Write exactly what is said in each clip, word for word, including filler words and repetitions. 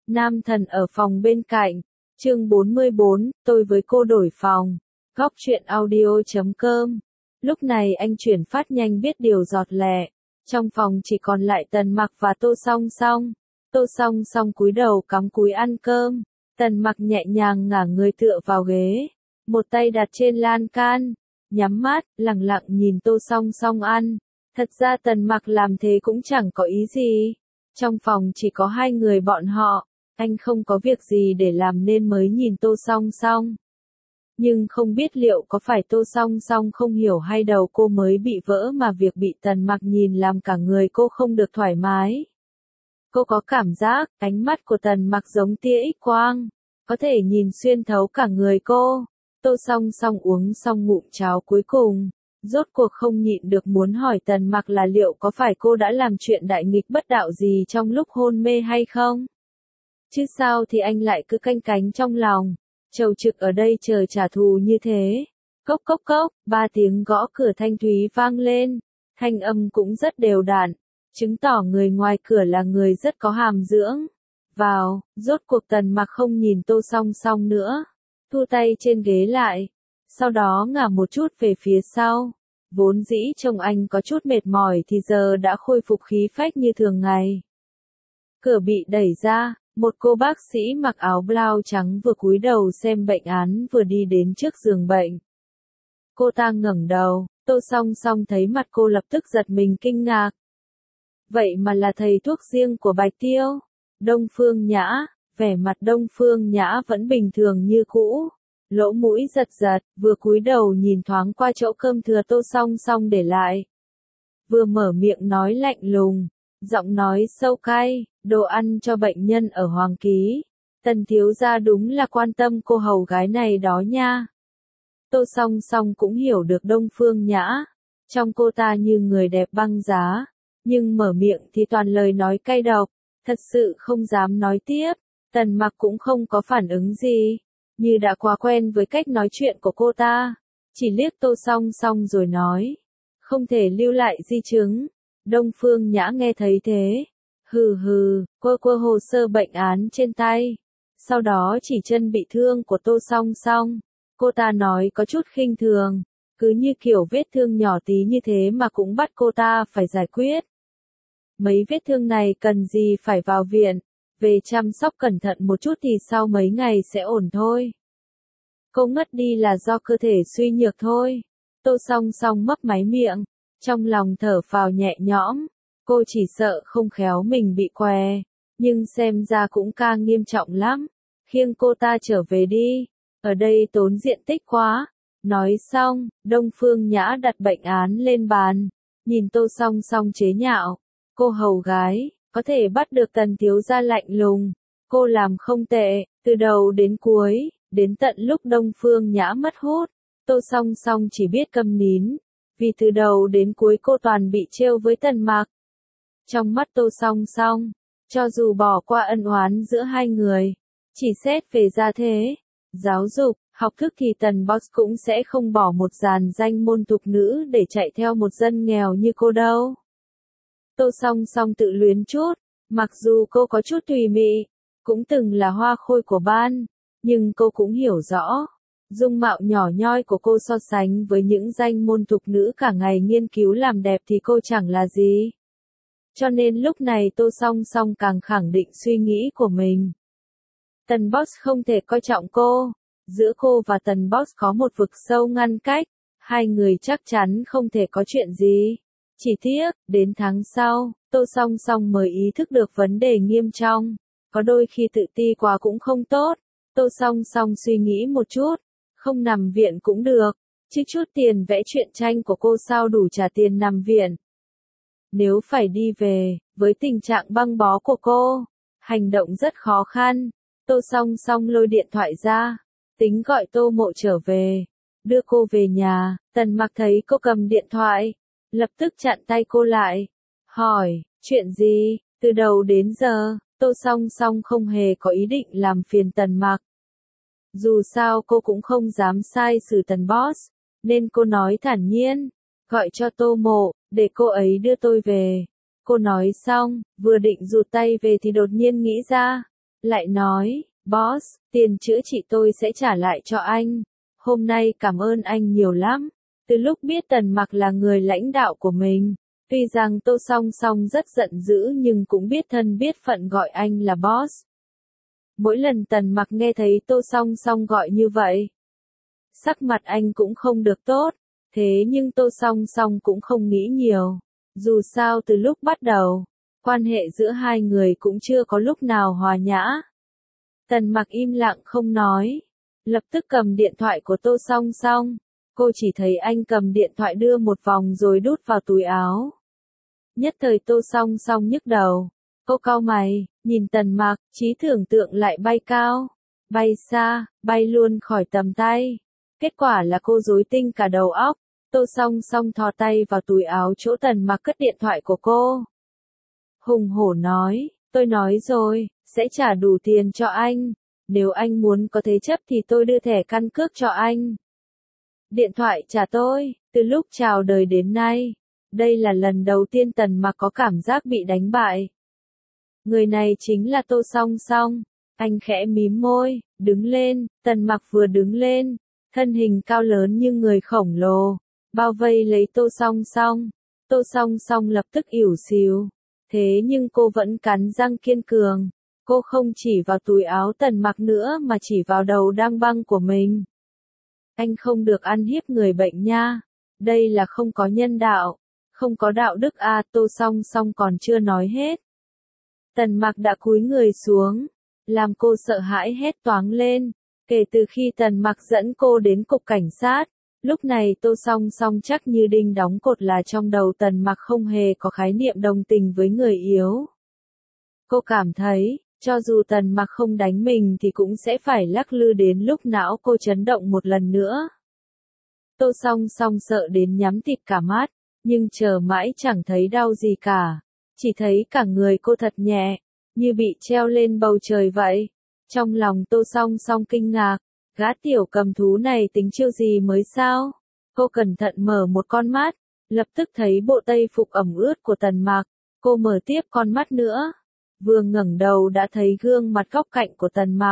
Nam thần ở phòng bên cạnh. Chương bốn mươi bốn, tôi với cô đổi phòng. Góc truyện audio chấm com. Lúc này anh chuyển phát nhanh biết điều giọt lẹ. Trong phòng chỉ còn lại Tần Mặc và Tô Song Song. Tô Song Song cúi đầu cắm cúi ăn cơm. Tần Mặc nhẹ nhàng ngả người tựa vào ghế. Một tay đặt trên lan can. Nhắm mắt, lặng lặng nhìn Tô Song Song ăn. Thật ra Tần Mặc làm thế cũng chẳng có ý gì. Trong phòng chỉ có hai người bọn họ. Anh không có việc gì để làm nên mới nhìn Tô Song Song. Nhưng không biết liệu có phải Tô Song Song không hiểu hay đầu cô mới bị vỡ mà việc bị Tần Mặc nhìn làm cả người cô không được thoải mái. Cô có cảm giác ánh mắt của Tần Mặc giống tia X quang, có thể nhìn xuyên thấu cả người cô. Tô Song Song uống xong ngụm cháo cuối cùng, rốt cuộc không nhịn được muốn hỏi Tần Mặc là liệu có phải cô đã làm chuyện đại nghịch bất đạo gì trong lúc hôn mê hay không? Chứ sao thì anh lại cứ canh cánh trong lòng, trầu trực ở đây chờ trả thù như thế. Cốc cốc cốc, ba tiếng gõ cửa thanh thúy vang lên, thanh âm cũng rất đều đặn, chứng tỏ người ngoài cửa là người rất có hàm dưỡng. Vào, rốt cuộc Tần Mặc không nhìn Tô Song Song nữa, thu tay trên ghế lại, sau đó ngả một chút về phía sau. Vốn dĩ trông anh có chút mệt mỏi thì giờ đã khôi phục khí phách như thường ngày. Cửa bị đẩy ra. Một cô bác sĩ mặc áo blau trắng vừa cúi đầu xem bệnh án vừa đi đến trước giường bệnh. Cô ta ngẩng đầu, Tô Song Song thấy mặt cô lập tức giật mình kinh ngạc. Vậy mà là thầy thuốc riêng của Bạch Tiêu, Đông Phương Nhã. Vẻ mặt Đông Phương Nhã vẫn bình thường như cũ, lỗ mũi giật giật, vừa cúi đầu nhìn thoáng qua chỗ cơm thừa Tô Song Song để lại. Vừa mở miệng nói lạnh lùng, giọng nói sâu cay, đồ ăn cho bệnh nhân ở Hoàng Ký. Tần thiếu gia đúng là quan tâm cô hầu gái này đó nha. Tô Song Song cũng hiểu được Đông Phương Nhã. Trong cô ta như người đẹp băng giá, nhưng mở miệng thì toàn lời nói cay độc, thật sự không dám nói tiếp. Tần Mặc cũng không có phản ứng gì, như đã quá quen với cách nói chuyện của cô ta. Chỉ liếc Tô Song Song rồi nói, không thể lưu lại di chứng. Đông Phương Nhã nghe thấy thế, hừ hừ, quơ quơ hồ sơ bệnh án trên tay. Sau đó chỉ chân bị thương của Tô Song Song. Cô ta nói có chút khinh thường, cứ như kiểu vết thương nhỏ tí như thế mà cũng bắt cô ta phải giải quyết. Mấy vết thương này cần gì phải vào viện, về chăm sóc cẩn thận một chút thì sau mấy ngày sẽ ổn thôi. Cô ngất đi là do cơ thể suy nhược thôi. Tô Song Song mấp máy miệng, trong lòng thở phào nhẹ nhõm. Cô chỉ sợ không khéo mình bị què, nhưng xem ra cũng ca nghiêm trọng lắm. Khiêng cô ta trở về đi, ở đây tốn diện tích quá. Nói xong, Đông Phương Nhã đặt bệnh án lên bàn, nhìn Tô Song Song chế nhạo. Cô hầu gái, có thể bắt được Tần thiếu gia lạnh lùng. Cô làm không tệ, từ đầu đến cuối, đến tận lúc Đông Phương Nhã mất hút. Tô Song Song chỉ biết câm nín, vì từ đầu đến cuối cô toàn bị trêu với Tần Mặc. Trong mắt Tô Song Song, cho dù bỏ qua ân oán giữa hai người, chỉ xét về gia thế, giáo dục, học thức thì Tần Boss cũng sẽ không bỏ một dàn danh môn tục nữ để chạy theo một dân nghèo như cô đâu. Tô Song Song tự luyến chút, mặc dù cô có chút tùy mị, cũng từng là hoa khôi của ban, nhưng cô cũng hiểu rõ, dung mạo nhỏ nhoi của cô so sánh với những danh môn tục nữ cả ngày nghiên cứu làm đẹp thì cô chẳng là gì. Cho nên lúc này Tô Song Song càng khẳng định suy nghĩ của mình. Tần Boss không thể coi trọng cô, giữa cô và Tần Boss có một vực sâu ngăn cách, hai người chắc chắn không thể có chuyện gì. Chỉ tiếc, đến tháng sau, Tô Song Song mới ý thức được vấn đề nghiêm trọng, có đôi khi tự ti quá cũng không tốt. Tô Song Song suy nghĩ một chút, không nằm viện cũng được, chứ chút tiền vẽ truyện tranh của cô sao đủ trả tiền nằm viện. Nếu phải đi về, với tình trạng băng bó của cô, hành động rất khó khăn. Tô Song Song lôi điện thoại ra, tính gọi Tô Mộ trở về, đưa cô về nhà. Tần Mặc thấy cô cầm điện thoại, lập tức chặn tay cô lại, hỏi, chuyện gì? Từ đầu đến giờ, Tô Song Song không hề có ý định làm phiền Tần Mặc. Dù sao cô cũng không dám sai xử Tần Boss, nên cô nói thản nhiên, gọi cho Tô Mộ, để cô ấy đưa tôi về. Cô nói xong, vừa định rụt tay về thì đột nhiên nghĩ ra, lại nói, boss, tiền chữa trị tôi sẽ trả lại cho anh. Hôm nay cảm ơn anh nhiều lắm. Từ lúc biết Tần Mặc là người lãnh đạo của mình, tuy rằng Tô Song Song rất giận dữ nhưng cũng biết thân biết phận gọi anh là boss. Mỗi lần Tần Mặc nghe thấy Tô Song Song gọi như vậy, sắc mặt anh cũng không được tốt, thế nhưng Tô Song Song cũng không nghĩ nhiều. Dù sao từ lúc bắt đầu, quan hệ giữa hai người cũng chưa có lúc nào hòa nhã. Tần Mặc im lặng không nói, lập tức cầm điện thoại của Tô Song Song. Cô chỉ thấy anh cầm điện thoại đưa một vòng rồi đút vào túi áo. Nhất thời Tô Song Song nhức đầu. Cô cau mày, nhìn Tần Mặc, trí tưởng tượng lại bay cao, bay xa, bay luôn khỏi tầm tay. Kết quả là cô rối tinh cả đầu óc. Tô Song Song thò tay vào túi áo chỗ Tần Mặc cất điện thoại của cô. Hùng hổ nói, tôi nói rồi, sẽ trả đủ tiền cho anh. Nếu anh muốn có thế chấp thì tôi đưa thẻ căn cước cho anh. Điện thoại trả tôi, từ lúc chào đời đến nay, đây là lần đầu tiên Tần Mặc có cảm giác bị đánh bại. Người này chính là Tô Song Song. Anh khẽ mím môi, đứng lên. Tần Mặc vừa đứng lên, thân hình cao lớn như người khổng lồ, bao vây lấy Tô Song Song. Tô Song Song lập tức ỉu xìu. Thế nhưng cô vẫn cắn răng kiên cường. Cô không chỉ vào túi áo Tần Mặc nữa mà chỉ vào đầu đang băng của mình. Anh không được ăn hiếp người bệnh nha. Đây là không có nhân đạo, không có đạo đức à. Tô Song Song còn chưa nói hết. Tần Mặc đã cúi người xuống, làm cô sợ hãi hét toáng lên. Kể từ khi Tần Mặc dẫn cô đến cục cảnh sát, lúc này Tô Song Song chắc như đinh đóng cột là trong đầu Tần Mặc không hề có khái niệm đồng tình với người yếu. Cô cảm thấy, cho dù Tần Mặc không đánh mình thì cũng sẽ phải lắc lư đến lúc não cô chấn động một lần nữa. Tô Song Song sợ đến nhắm tịt cả mắt, nhưng chờ mãi chẳng thấy đau gì cả. Chỉ thấy cả người cô thật nhẹ, như bị treo lên bầu trời vậy. Trong lòng Tô Song Song kinh ngạc, gã tiểu cầm thú này tính chiêu gì mới sao? Cô cẩn thận mở một con mắt, lập tức thấy bộ tây phục ẩm ướt của Tần Mặc. Cô mở tiếp con mắt nữa, vừa ngẩng đầu đã thấy gương mặt góc cạnh của Tần Mặc.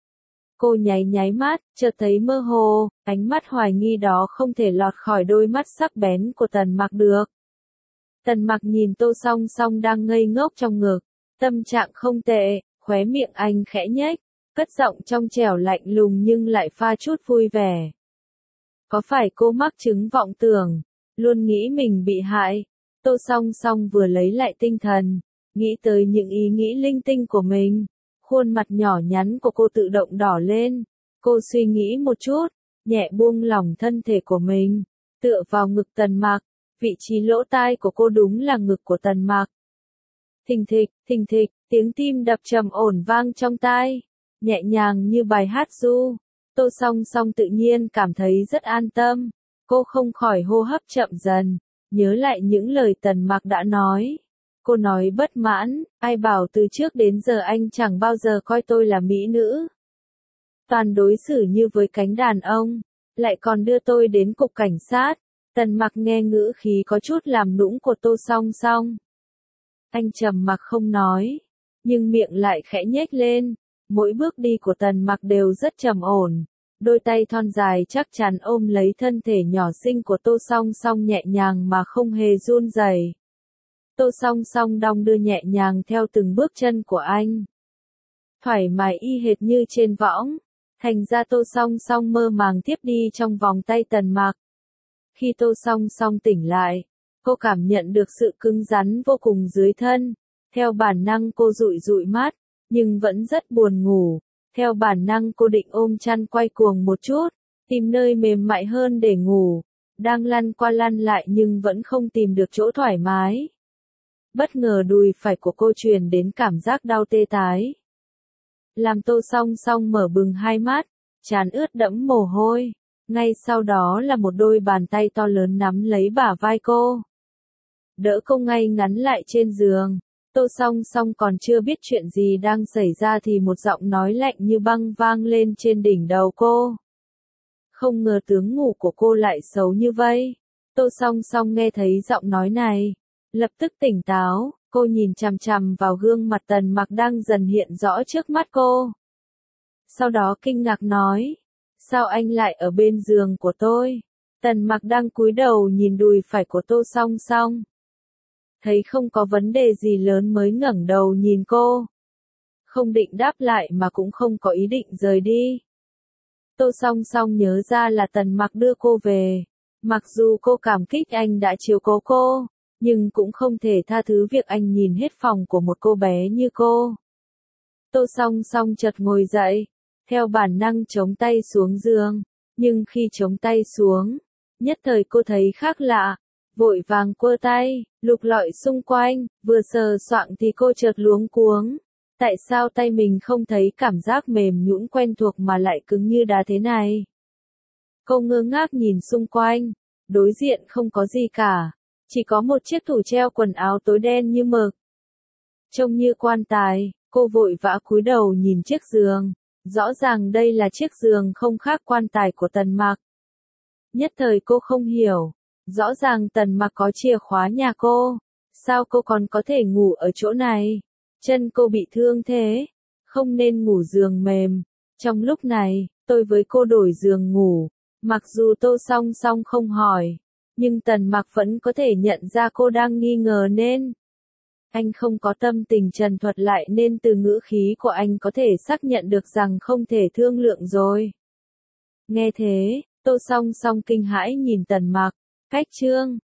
Cô nháy nháy mắt, chợt thấy mơ hồ, ánh mắt hoài nghi đó không thể lọt khỏi đôi mắt sắc bén của Tần Mặc được. Tần Mặc nhìn Tô Song Song đang ngây ngốc trong ngực, tâm trạng không tệ, khóe miệng anh khẽ nhếch, cất giọng trong trẻo lạnh lùng nhưng lại pha chút vui vẻ. Có phải cô mắc chứng vọng tưởng, luôn nghĩ mình bị hại? Tô Song Song vừa lấy lại tinh thần, nghĩ tới những ý nghĩ linh tinh của mình, khuôn mặt nhỏ nhắn của cô tự động đỏ lên. Cô suy nghĩ một chút, nhẹ buông lỏng thân thể của mình, tựa vào ngực Tần Mặc. Vị trí lỗ tai của cô đúng là ngực của Tần Mặc. Thình thịch, thình thịch, tiếng tim đập trầm ổn vang trong tai, nhẹ nhàng như bài hát ru. Tô Song Song tự nhiên cảm thấy rất an tâm. Cô không khỏi hô hấp chậm dần, nhớ lại những lời Tần Mặc đã nói. Cô nói bất mãn, ai bảo từ trước đến giờ anh chẳng bao giờ coi tôi là mỹ nữ. Toàn đối xử như với cánh đàn ông, lại còn đưa tôi đến cục cảnh sát. Tần Mặc nghe ngữ khí có chút làm nũng của Tô Song Song. Anh trầm mặc không nói, nhưng miệng lại khẽ nhếch lên. Mỗi bước đi của Tần Mặc đều rất trầm ổn. Đôi tay thon dài chắc chắn ôm lấy thân thể nhỏ xinh của Tô Song Song nhẹ nhàng mà không hề run rẩy. Tô Song Song đong đưa nhẹ nhàng theo từng bước chân của anh. Thoải mái y hệt như trên võng. Thành ra Tô Song Song mơ màng tiếp đi trong vòng tay Tần Mặc. Khi Tô Song Song tỉnh lại, cô cảm nhận được sự cứng rắn vô cùng dưới thân. Theo bản năng cô dụi dụi mắt, nhưng vẫn rất buồn ngủ. Theo bản năng cô định ôm chăn quay cuồng một chút, tìm nơi mềm mại hơn để ngủ. Đang lăn qua lăn lại nhưng vẫn không tìm được chỗ thoải mái. Bất ngờ đùi phải của cô truyền đến cảm giác đau tê tái. Làm Tô Song Song mở bừng hai mắt, trán ướt đẫm mồ hôi. Ngay sau đó là một đôi bàn tay to lớn nắm lấy bả vai cô. Đỡ cô ngay ngắn lại trên giường. Tô Song Song còn chưa biết chuyện gì đang xảy ra thì một giọng nói lạnh như băng vang lên trên đỉnh đầu cô. Không ngờ tướng ngủ của cô lại xấu như vậy. Tô Song Song nghe thấy giọng nói này, lập tức tỉnh táo, Cô nhìn chằm chằm vào gương mặt Tần Mặc đang dần hiện rõ trước mắt cô. Sau đó kinh ngạc nói, sao anh lại ở bên giường của tôi? Tần Mặc đang cúi đầu nhìn đùi phải của Tô Song Song. Thấy không có vấn đề gì lớn mới ngẩng đầu nhìn cô. Không định đáp lại mà cũng không có ý định rời đi. Tô Song Song nhớ ra là Tần Mặc đưa cô về. Mặc dù cô cảm kích anh đã chiếu cố cô, nhưng cũng không thể tha thứ việc anh nhìn hết phòng của một cô bé như cô. Tô Song Song chợt ngồi dậy, theo bản năng chống tay xuống giường, nhưng khi chống tay xuống, nhất thời cô thấy khác lạ, vội vàng quơ tay, lục lọi xung quanh, vừa sờ soạng thì cô chợt luống cuống. Tại sao tay mình không thấy cảm giác mềm nhũn quen thuộc mà lại cứng như đá thế này? Cô ngơ ngác nhìn xung quanh, đối diện không có gì cả, chỉ có một chiếc tủ treo quần áo tối đen như mực. Trông như quan tài, cô vội vã cúi đầu nhìn chiếc giường, rõ ràng đây là chiếc giường không khác quan tài của Tần Mặc. Nhất thời cô không hiểu, rõ ràng Tần Mặc có chìa khóa nhà cô, sao cô còn có thể ngủ ở chỗ này? Chân cô bị thương thế, không nên ngủ giường mềm. Trong lúc này, tôi với cô đổi giường ngủ, mặc dù Tô Song Song không hỏi, nhưng Tần Mặc vẫn có thể nhận ra cô đang nghi ngờ nên. Anh không có tâm tình trần thuật lại nên từ ngữ khí của anh có thể xác nhận được rằng không thể thương lượng rồi. Nghe thế, Tô Song Song kinh hãi nhìn Tần Mặc, cách chương